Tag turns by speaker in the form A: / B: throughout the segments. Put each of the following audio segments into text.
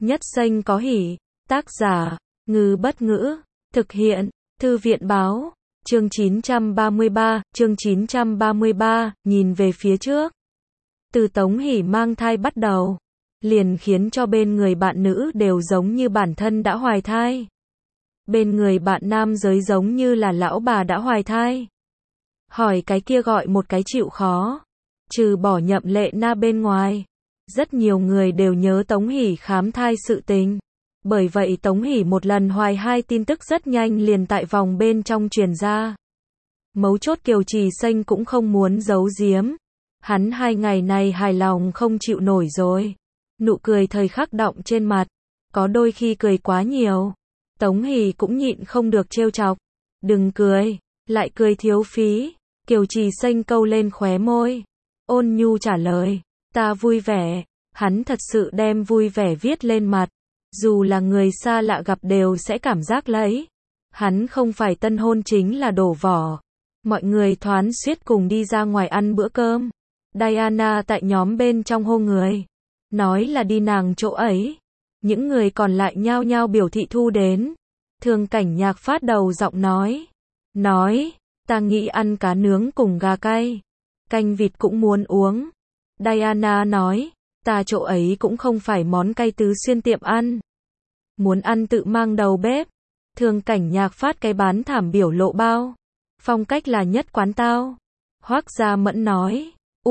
A: Nhất xanh có hỉ. Tác giả, Ngư Bất Ngữ. Thực hiện, Thư viện Báo. Chương 933, nhìn về phía trước. Từ Tống Hỷ mang thai bắt đầu, liền khiến cho bên người bạn nữ đều giống như bản thân đã hoài thai. Bên người bạn nam giới giống như là lão bà đã hoài thai. Hỏi cái kia gọi một cái chịu khó. Trừ bỏ Nhậm Lệ Na bên ngoài, rất nhiều người đều nhớ Tống Hỷ khám thai sự tình. Bởi vậy Tống Hỷ một lần hoài hai tin tức rất nhanh liền tại vòng bên trong truyền ra. Mấu chốt Kiều Trì Xanh cũng không muốn giấu giếm. Hắn 2 ngày này hài lòng không chịu nổi rồi. Nụ cười thời khắc đọng trên mặt. Có đôi khi cười quá nhiều. Tống Hỷ cũng nhịn không được trêu chọc. Đừng cười, lại cười thiếu phí. Kiều Trì Xanh câu lên khóe môi. Ôn nhu trả lời, ta vui vẻ. Hắn thật sự đem vui vẻ viết lên mặt. Dù là người xa lạ gặp đều sẽ cảm giác lấy. Hắn không phải tân hôn chính là đổ vỏ. Mọi người thoáng suýt cùng đi ra ngoài ăn bữa cơm. Diana tại nhóm bên trong hô người. Nói là đi nàng chỗ ấy. Những người còn lại nhao nhao biểu thị thu đến. Thường Cảnh Nhạc phát đầu giọng nói, ta nghĩ ăn cá nướng cùng gà cay. Canh vịt cũng muốn uống. Diana nói, ta chỗ ấy cũng không phải món cay tứ xuyên tiệm ăn. Muốn ăn tự mang đầu bếp. Thường Cảnh Nhạc phát cái bán thảm biểu lộ bao. Phong cách là nhất quán tao. Hoắc Gia Mẫn nói,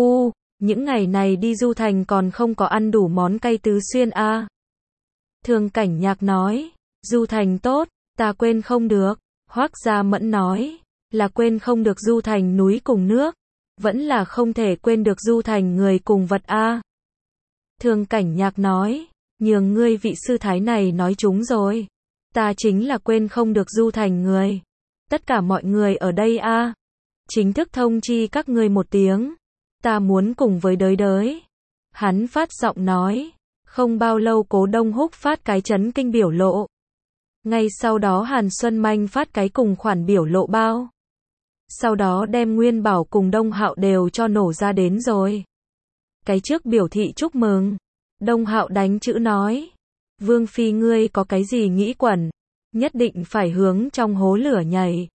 A: những ngày này đi du thành còn không có ăn đủ món cay tứ xuyên à. Thường Cảnh Nhạc nói, du thành tốt, ta quên không được. Hoắc Gia Mẫn nói, là quên không được du thành núi cùng nước. Vẫn là không thể quên được du thành người cùng vật a. Thường Cảnh Nhạc nói, nhường ngươi vị sư thái này nói trúng rồi. Ta chính là quên không được du thành người. Tất cả mọi người ở đây a. Chính thức thông chi các ngươi một tiếng. Ta muốn cùng với đới. Hắn phát giọng nói. Không bao lâu Cố Đông Húc phát cái chấn kinh biểu lộ. Ngay sau đó Hàn Xuân Manh phát cái cùng khoản biểu lộ bao. Sau đó đem Nguyên Bảo cùng Đông Hạo đều cho nổ ra đến rồi. Cái trước biểu thị chúc mừng. Đông Hạo đánh chữ nói. Vương Phi ngươi có cái gì nghĩ quẩn. Nhất định phải hướng trong hố lửa nhảy.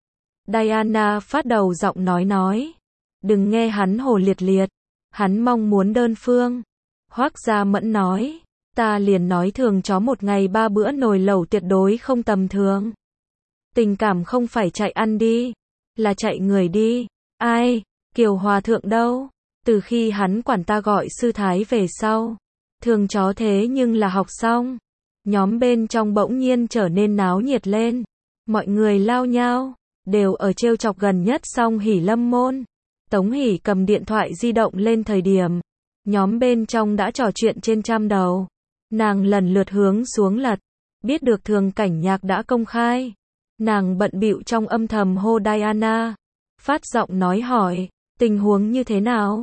A: Diana phát đầu giọng nói. Đừng nghe hắn hồ liệt. Hắn mong muốn đơn phương. Hoắc Gia Mẫn nói. Ta liền nói thường chó một ngày 3 bữa nồi lẩu tuyệt đối không tầm thường. Tình cảm không phải chạy ăn đi. Là chạy người đi. Ai? Kiều Hòa Thượng đâu? Từ khi hắn quản ta gọi sư thái về sau. Thường chó thế nhưng là học xong. Nhóm bên trong bỗng nhiên trở nên náo nhiệt lên. Mọi người lao nhao. Đều ở trêu chọc gần nhất xong Hỷ Lâm môn. Tống Hỷ cầm điện thoại di động lên thời điểm. Nhóm bên trong đã trò chuyện trên trăm đầu. Nàng lần lượt hướng xuống lật. Biết được Thường Cảnh Nhạc đã công khai. Nàng bận bịu trong âm thầm hô Diana. Phát giọng nói hỏi. Tình huống như thế nào?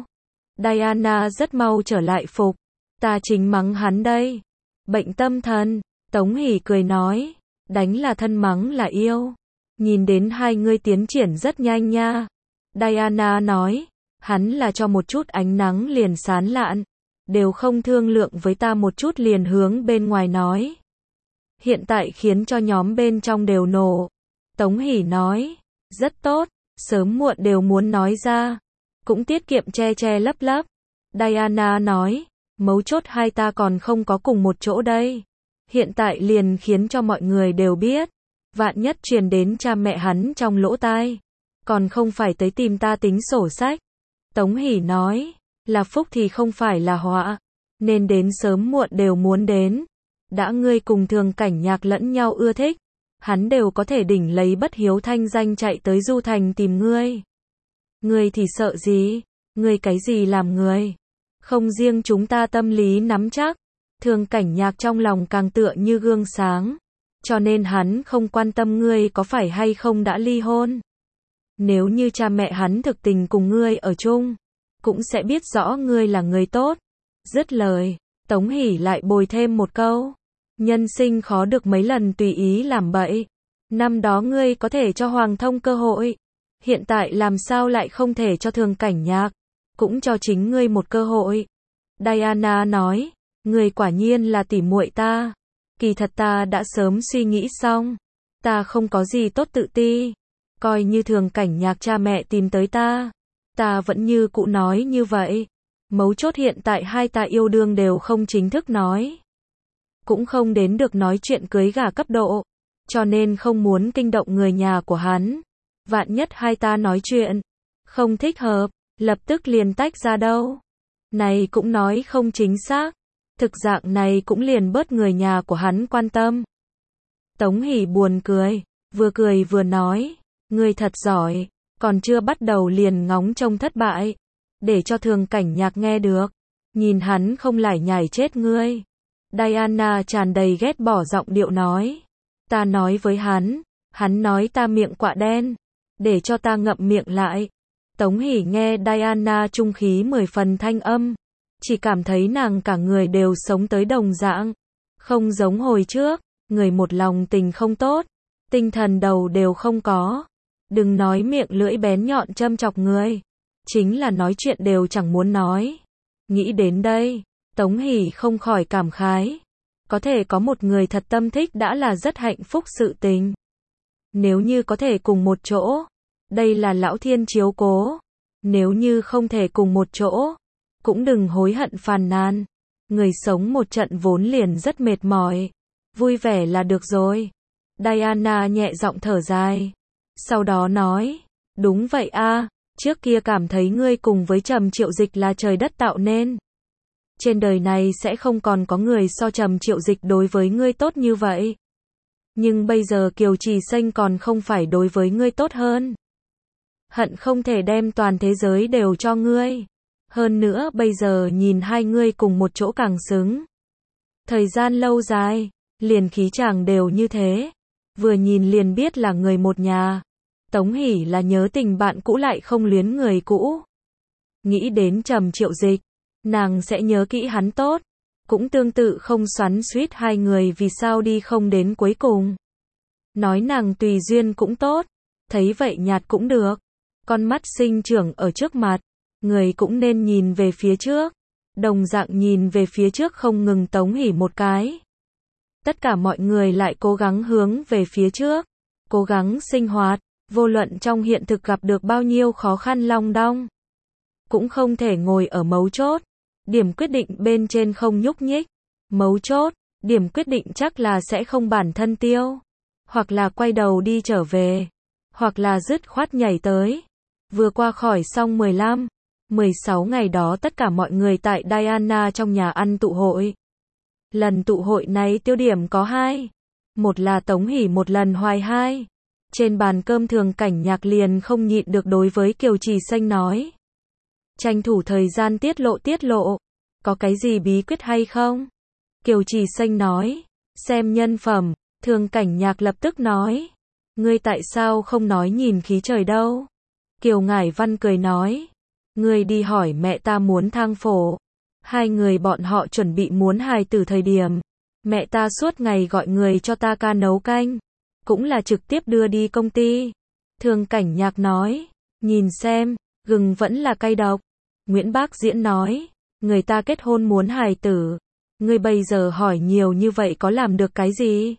A: Diana rất mau trở lại phục. Ta chính mắng hắn đây. Bệnh tâm thần. Tống Hỷ cười nói. Đánh là thân mắng là yêu. Nhìn đến hai ngươi tiến triển rất nhanh nha. Diana nói. Hắn là cho một chút ánh nắng liền sán lạn. Đều không thương lượng với ta một chút liền hướng bên ngoài nói. Hiện tại khiến cho nhóm bên trong đều nổ. Tống Hỷ nói. Rất tốt. Sớm muộn đều muốn nói ra. Cũng tiết kiệm che lấp. Diana nói. Mấu chốt hai ta còn không có cùng một chỗ đây. Hiện tại liền khiến cho mọi người đều biết. Vạn nhất truyền đến cha mẹ hắn trong lỗ tai. Còn không phải tới tìm ta tính sổ sách. Tống Hỷ nói. Là phúc thì không phải là họa. Nên đến sớm muộn đều muốn đến. Đã ngươi cùng Thường Cảnh Nhạc lẫn nhau ưa thích. Hắn đều có thể đỉnh lấy bất hiếu thanh danh chạy tới du thành tìm ngươi. Ngươi thì sợ gì? Ngươi cái gì làm người? Không riêng chúng ta tâm lý nắm chắc. Thường Cảnh Nhạc trong lòng càng tựa như gương sáng. Cho nên hắn không quan tâm ngươi có phải hay không đã ly hôn. Nếu như cha mẹ hắn thực tình cùng ngươi ở chung. Cũng sẽ biết rõ ngươi là người tốt. Dứt lời. Tống Hỷ lại bồi thêm một câu. Nhân sinh khó được mấy lần tùy ý làm bậy. Năm đó ngươi có thể cho Hoàng Thông cơ hội. Hiện tại làm sao lại không thể cho Thường Cảnh Nhạc. Cũng cho chính ngươi một cơ hội. Diana nói. Ngươi quả nhiên là tỉ muội ta. Kỳ thật ta đã sớm suy nghĩ xong. Ta không có gì tốt tự ti. Coi như Thường Cảnh Nhạc cha mẹ tìm tới ta vẫn như cũ nói như vậy. Mấu chốt hiện tại hai ta yêu đương đều không chính thức nói. Cũng không đến được nói chuyện cưới gả cấp độ. Cho nên không muốn kinh động người nhà của hắn. Vạn nhất hai ta nói chuyện không thích hợp, lập tức liền tách ra đâu. Này cũng nói không chính xác. Thực dạng này cũng liền bớt người nhà của hắn quan tâm. Tống Hỷ buồn cười vừa nói, ngươi thật giỏi, còn chưa bắt đầu liền ngóng trông thất bại, để cho Thường Cảnh Nhạc nghe được, nhìn hắn không lải nhải chết ngươi. Diana tràn đầy ghét bỏ giọng điệu nói, ta nói với hắn nói ta miệng quạ đen, để cho ta ngậm miệng lại. Tống Hỷ nghe Diana trung khí 10 phần thanh âm, chỉ cảm thấy nàng cả người đều sống tới đồng dạng, không giống hồi trước, người một lòng tình không tốt, tinh thần đầu đều không có. Đừng nói miệng lưỡi bén nhọn châm chọc người, chính là nói chuyện đều chẳng muốn nói. Nghĩ đến đây, Tống Hỷ không khỏi cảm khái, có thể có một người thật tâm thích đã là rất hạnh phúc sự tình. Nếu như có thể cùng một chỗ, đây là lão thiên chiếu cố. Nếu như không thể cùng một chỗ, cũng đừng hối hận phàn nàn. Người sống một trận vốn liền rất mệt mỏi, vui vẻ là được rồi. Diana nhẹ giọng thở dài, sau đó nói, đúng vậy a, trước kia cảm thấy ngươi cùng với Trầm Triệu Dịch là trời đất tạo nên. Trên đời này sẽ không còn có người so Trầm Triệu Dịch đối với ngươi tốt như vậy. Nhưng bây giờ Kiều Trì Xanh còn không phải đối với ngươi tốt hơn. Hận không thể đem toàn thế giới đều cho ngươi. Hơn nữa bây giờ nhìn hai ngươi cùng một chỗ càng xứng. Thời gian lâu dài, liền khí chàng đều như thế. Vừa nhìn liền biết là người một nhà. Tống Hỷ là nhớ tình bạn cũ lại không luyến người cũ. Nghĩ đến Trầm Triệu Dịch, nàng sẽ nhớ kỹ hắn tốt. Cũng tương tự không xoắn xuýt hai người vì sao đi không đến cuối cùng. Nói nàng tùy duyên cũng tốt, thấy vậy nhạt cũng được. Con mắt sinh trưởng ở trước mặt, người cũng nên nhìn về phía trước. Đồng dạng nhìn về phía trước không ngừng Tống Hỷ một cái. Tất cả mọi người lại cố gắng hướng về phía trước, cố gắng sinh hoạt, vô luận trong hiện thực gặp được bao nhiêu khó khăn long đong. Cũng không thể ngồi ở mấu chốt, điểm quyết định bên trên không nhúc nhích. Mấu chốt, điểm quyết định chắc là sẽ không bản thân tiêu, hoặc là quay đầu đi trở về, hoặc là dứt khoát nhảy tới. Vừa qua khỏi xong 15, 16 ngày đó tất cả mọi người tại Diana trong nhà ăn tụ hội. Lần tụ hội này tiêu điểm có hai. Một là Tống Hỷ một lần hoài hai. Trên bàn cơm Thường Cảnh Nhạc liền không nhịn được đối với Kiều Trì Xanh nói. Tranh thủ thời gian tiết lộ. Có cái gì bí quyết hay không? Kiều Trì Xanh nói. Xem nhân phẩm. Thường Cảnh Nhạc lập tức nói. Ngươi tại sao không nói nhìn khí trời đâu? Kiều Ngải Văn cười nói. Ngươi đi hỏi mẹ ta muốn thang phổ. Hai người bọn họ chuẩn bị muốn hài tử thời điểm. Mẹ ta suốt ngày gọi người cho ta ca nấu canh. Cũng là trực tiếp đưa đi công ty. Thường Cảnh Nhạc nói. Nhìn xem, gừng vẫn là cay độc. Nguyễn Bác Diễn nói. Người ta kết hôn muốn hài tử. Ngươi bây giờ hỏi nhiều như vậy có làm được cái gì?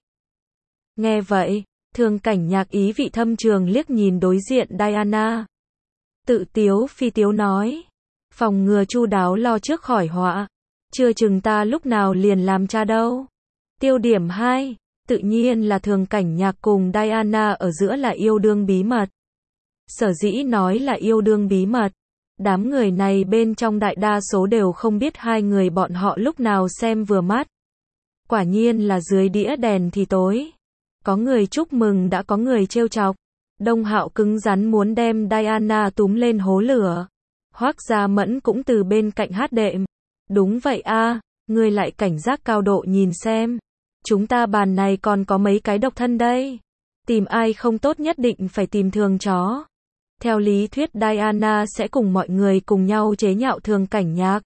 A: Nghe vậy, Thường Cảnh Nhạc ý vị thâm trường liếc nhìn đối diện Diana. Tự tiếu phi tiếu nói. Phòng ngừa chu đáo lo trước khỏi họa. Chưa chừng ta lúc nào liền làm cha đâu. Tiêu điểm 2. Tự nhiên là Thường Cảnh Nhạc cùng Diana ở giữa là yêu đương bí mật. Sở dĩ nói là yêu đương bí mật. Đám người này bên trong đại đa số đều không biết hai người bọn họ lúc nào xem vừa mắt. Quả nhiên là dưới đĩa đèn thì tối. Có người chúc mừng đã có người trêu chọc. Đông Hạo cứng rắn muốn đem Diana túm lên hố lửa. Hoắc Gia Mẫn cũng từ bên cạnh hát đệm. Đúng vậy a, ngươi lại cảnh giác cao độ nhìn xem. Chúng ta bàn này còn có mấy cái độc thân đây. Tìm ai không tốt nhất định phải tìm Thường chó. Theo lý thuyết Diana sẽ cùng mọi người cùng nhau chế nhạo Thường Cảnh Nhạc.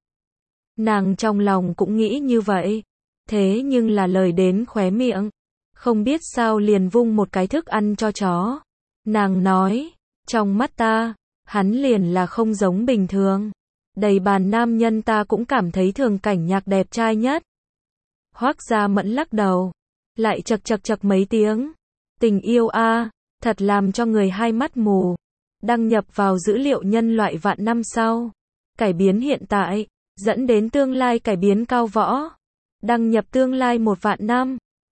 A: Nàng trong lòng cũng nghĩ như vậy. Thế nhưng là lời đến khóe miệng. Không biết sao liền vung một cái thức ăn cho chó. Nàng nói, trong mắt ta, hắn liền là không giống bình thường. Đầy bàn nam nhân ta cũng cảm thấy Thường Cảnh Nhạc đẹp trai nhất. Hoắc Gia Mẫn lắc đầu, lại chậc chậc chậc mấy tiếng. Tình yêu a, thật làm cho người hai mắt mù. Đăng nhập vào dữ liệu nhân loại vạn năm sau. Cải biến hiện tại, dẫn đến tương lai cải biến cao võ. Đăng nhập tương lai 1 vạn năm.